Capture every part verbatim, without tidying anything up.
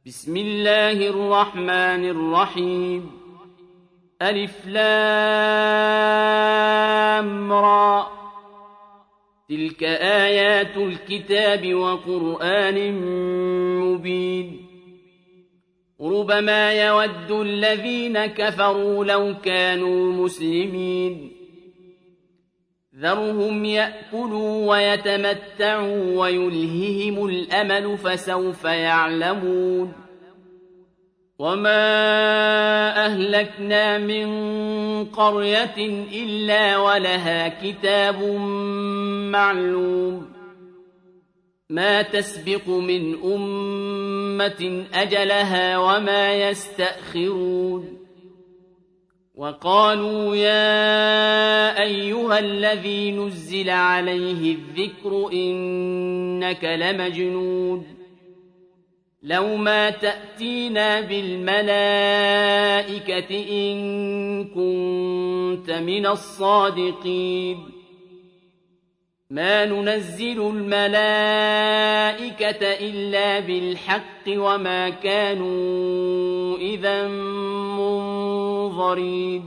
بسم الله الرحمن الرحيم ألف لام را تلك آيات الكتاب وقرآن مبين ربما يود الذين كفروا لو كانوا مسلمين ذرهم يأكلوا ويتمتعوا ويلههم الأمل فسوف يعلمون وما أهلكنا من قرية إلا ولها كتاب معلوم ما تسبق من أمة أجلها وما يستأخرون وقالوا يا أيها الذي نزل عليه الذكر إنك لمجنون لو ما تأتينا بالملائكة إن كنت من الصادقين ما ننزل الملائكة إلا بالحق وما كانوا إذا منظرين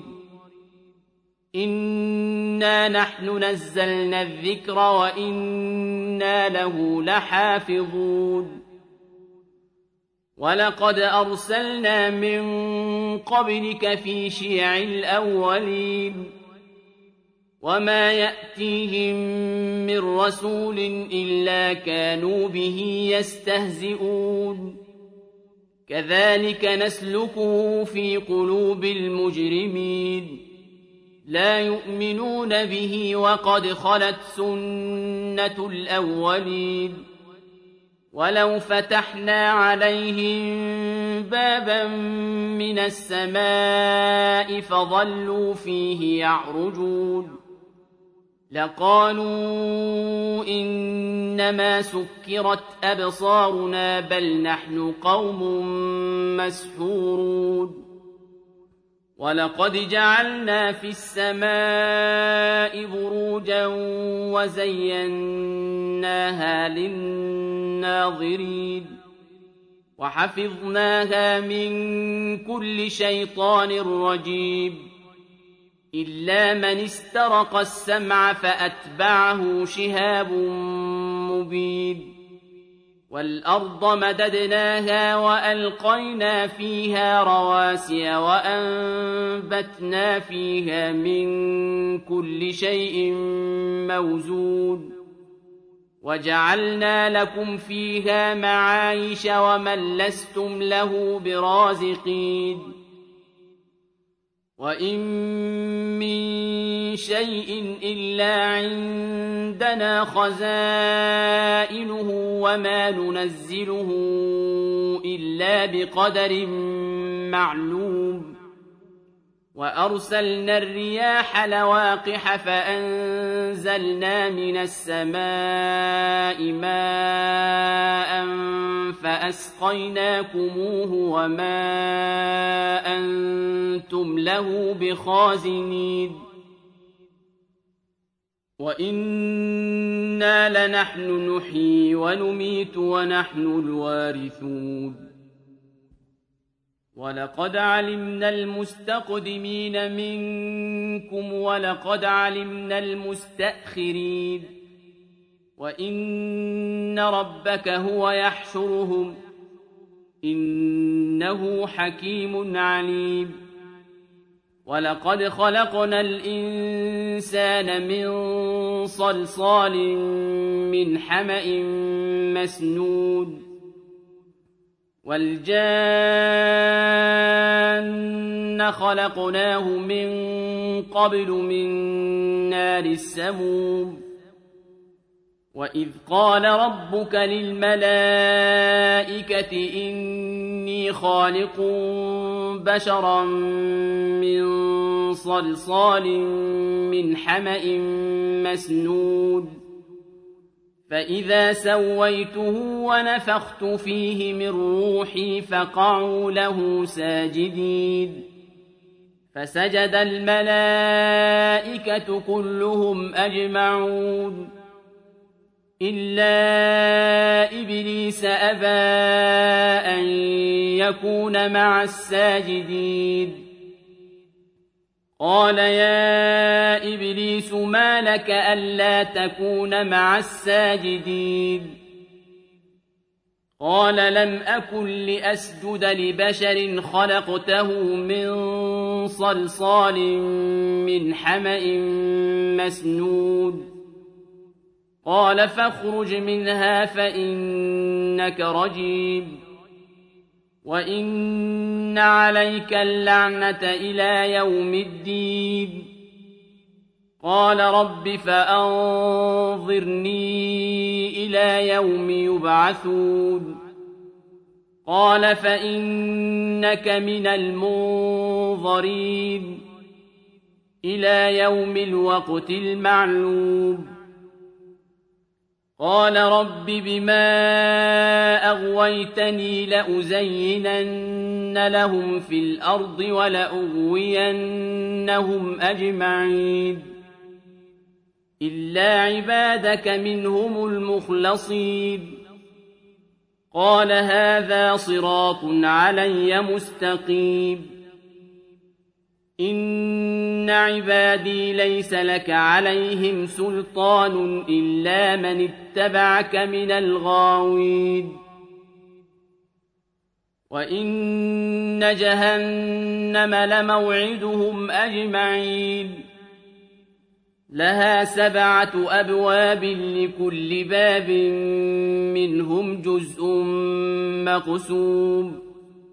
إنا نحن نزلنا الذكر وإنا له لحافظون ولقد أرسلنا من قبلك في شيع الأولين وما يأتيهم من رسول إلا كانوا به يستهزئون كذلك نسلكه في قلوب المجرمين لا يؤمنون به وقد خلت سنة الأولين ولو فتحنا عليهم بابا من السماء فظلوا فيه يعرجون لقالوا إنما سكرت أبصارنا بل نحن قوم مسحورون ولقد جعلنا في السماء بروجا وزيناها للناظرين وحفظناها من كل شيطان رجيم إلا من استرق السمع فأتبعه شهاب مبين والأرض مددناها وألقينا فيها رواسي وأنبتنا فيها من كل شيء موزون وجعلنا لكم فيها معايش ومن لستم له برازقين وإن من شيء إلا عندنا خزائنه وما ننزله إلا بقدر معلوم وأرسلنا الرياح لواقح فأنزلنا من السماء ماء فأسقيناكموه وما أنتم له بخازنين وإنا لنحن نحيي ونميت ونحن الوارثون ولقد علمنا المستقدمين منكم ولقد علمنا المستأخرين وإن ربك هو يحشرهم إنه حكيم عليم ولقد خلقنا الإنسان من صلصال من حمأ مسنون والجان خلقناه من قبل من نار السموم وإذ قال ربك للملائكة إني خالق بشرا من صلصال من حمأ مسنون فإذا سويته ونفخت فيه من روحي فقعوا له ساجدين فسجد الملائكة كلهم أجمعون إلا إبليس أبى أن يكون مع الساجدين قال يا إبليس ما لك ألا تكون مع الساجدين قال لم أكن لأسجد لبشر خلقته من صلصال من حمأ مسنود قال فاخرج منها فإنك رجيم وإن عليك اللعنة إلى يوم الدين قال رب فأنظرني إلى يوم يبعثون قال فإنك من المنظرين إلى يوم الوقت المعلوم قال رب بما أغويتني لأزينن لهم في الأرض ولأغوينهم أجمعين إلا عبادك منهم المخلصين قال هذا صراط علي مستقيم إن عبادي ليس لك عليهم سلطان إلا من اتبعك من الغاوين وإن جهنم لموعدهم أجمعين لها سبعة أبواب لكل باب منهم جزء مقسوم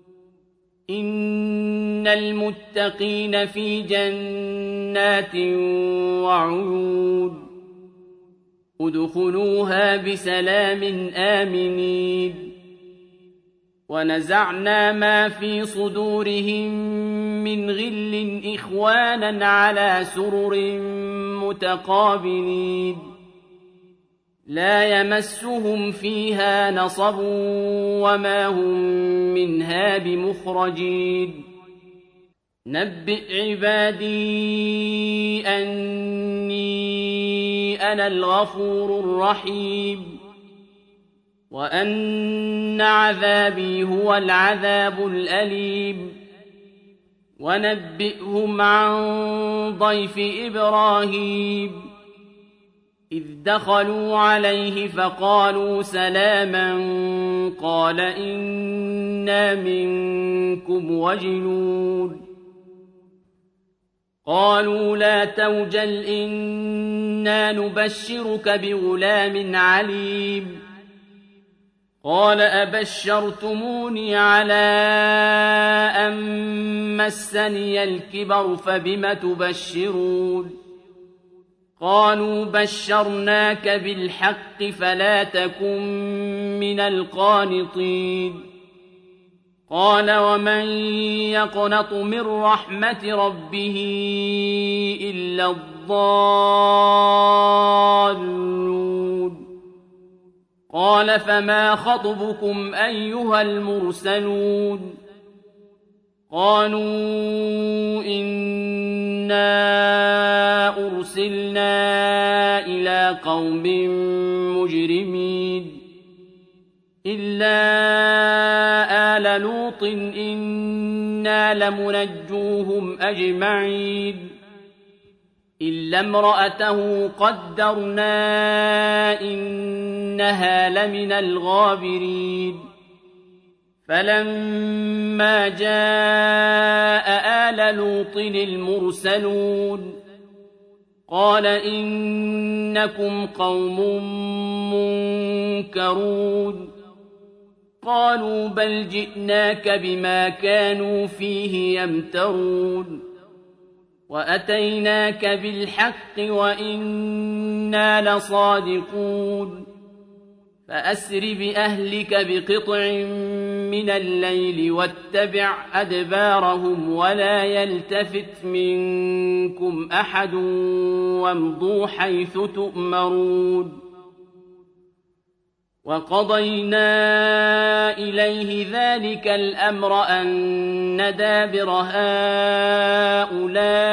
إن المتقين في جنات وعيون ادخلوها بسلام آمنين ونزعنا ما في صدورهم من غل إخوانا على سرر متقابلين لا يمسهم فيها نصب وما هم منها بمخرجين نبئ عبادي أني أنا الغفور الرحيم وأن عذابي هو العذاب الأليم ونبئهم عن ضيف إبراهيم إذ دخلوا عليه فقالوا سلاما قال إنا منكم وجلون قالوا لا توجل إنا نبشرك بغلام عليم قال أبشرتموني على أن مسني الكبر فبم تبشرون قالوا بشرناك بالحق فلا تكن من القانطين قال ومن يقنط من رحمة ربه إلا الضالون قال فما خطبكم أيها المرسلون قالوا إنا أرسلنا إلى قوم مجرمين إلا آل لوط إنا لمنجوهم أجمعين إلا امرأته قدرنا إنها لمن الغابرين فلما جاء آل لوط المرسلون قال إنكم قوم منكرون قالوا بل جئناك بما كانوا فيه يمترون وأتيناك بالحق وإنا لصادقون فأسر بأهلك بقطع من الليل واتبع أدبارهم ولا يلتفت منكم أحد وامضوا حيث تؤمرون وقضينا إليه ذلك الأمر أن دابر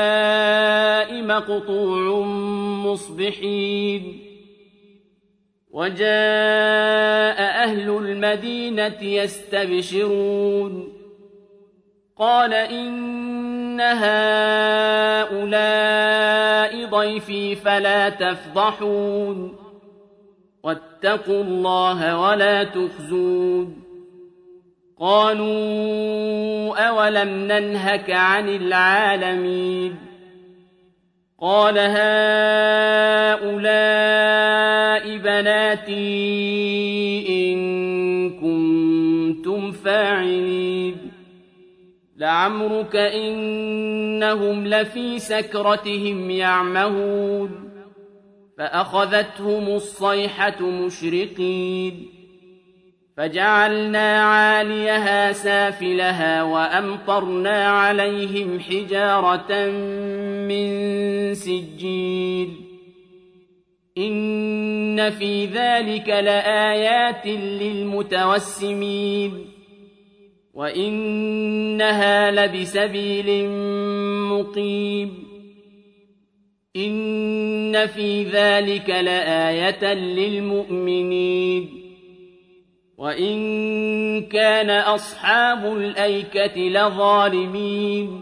هؤلاء مقطوع مصبحين وجاء أهل المدينة يستبشرون قال إن هؤلاء ضيفي فلا تفضحون واتقوا الله ولا تخزون قالوا أولم ننهك عن العالمين قال هؤلاء بناتي إن كنتم فاعلين لعمرك إنهم لفي سكرتهم يعمهون فأخذتهم الصيحة مشرقين فجعلنا عاليها سافلها وأمطرنا عليهم حجارة من سجيل إن في ذلك لآيات للمتوسمين وإنها لبسبيل مقيم إن في ذلك لآية للمؤمنين وإن كان أصحاب الأيكة لظالمين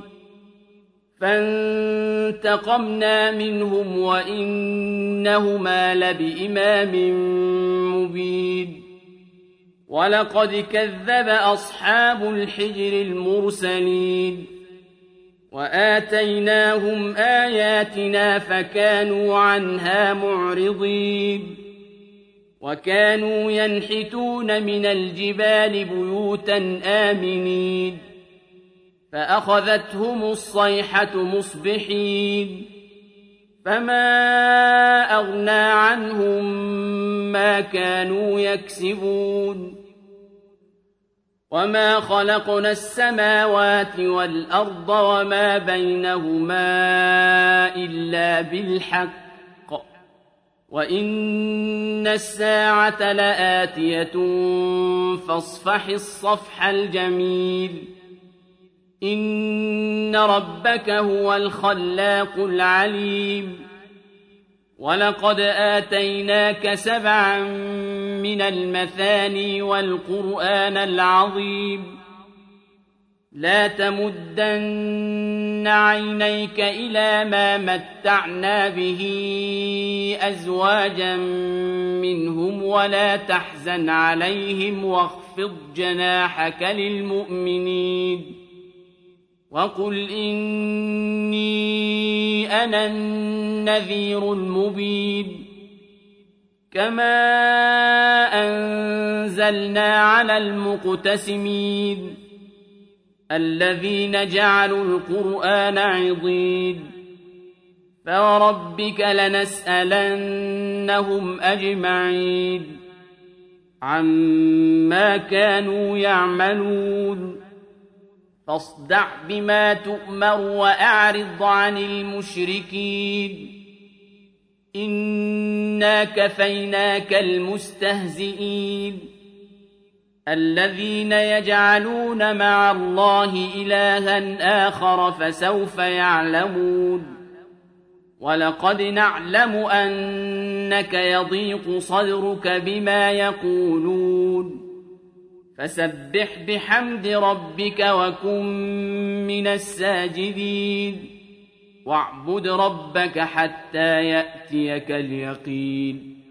فانتقمنا منهم وإنهما لبإمام مبين ولقد كذب أصحاب الحجر المرسلين وآتيناهم آياتنا فكانوا عنها معرضين وكانوا ينحتون من الجبال بيوتا آمنين فأخذتهم الصيحة مصبحين فما أغنى عنهم ما كانوا يكسبون وما خلقنا السماوات والأرض وما بينهما إلا بالحق وإن الساعة لآتية فاصفح الصفح الجميل إن ربك هو الخلاق العليم ولقد آتيناك سبعا من المثاني والقرآن العظيم لا تمدن عينيك إلى ما متعنا به أزواجا منهم ولا تحزن عليهم واخفض جناحك للمؤمنين وقل إني أنا النذير المبين كما أنزلنا على المقتسمين الذين جعلوا القرآن عضين فوربك لنسألنهم أجمعين عما كانوا يعملون فاصدع بما تؤمر وأعرض عن المشركين إنا كفيناك المستهزئين الذين يجعلون مع الله إلها آخر فسوف يعلمون ولقد نعلم أنك يضيق صدرك بما يقولون فسبح بحمد ربك وكن من الساجدين واعبد ربك حتى يأتيك اليقين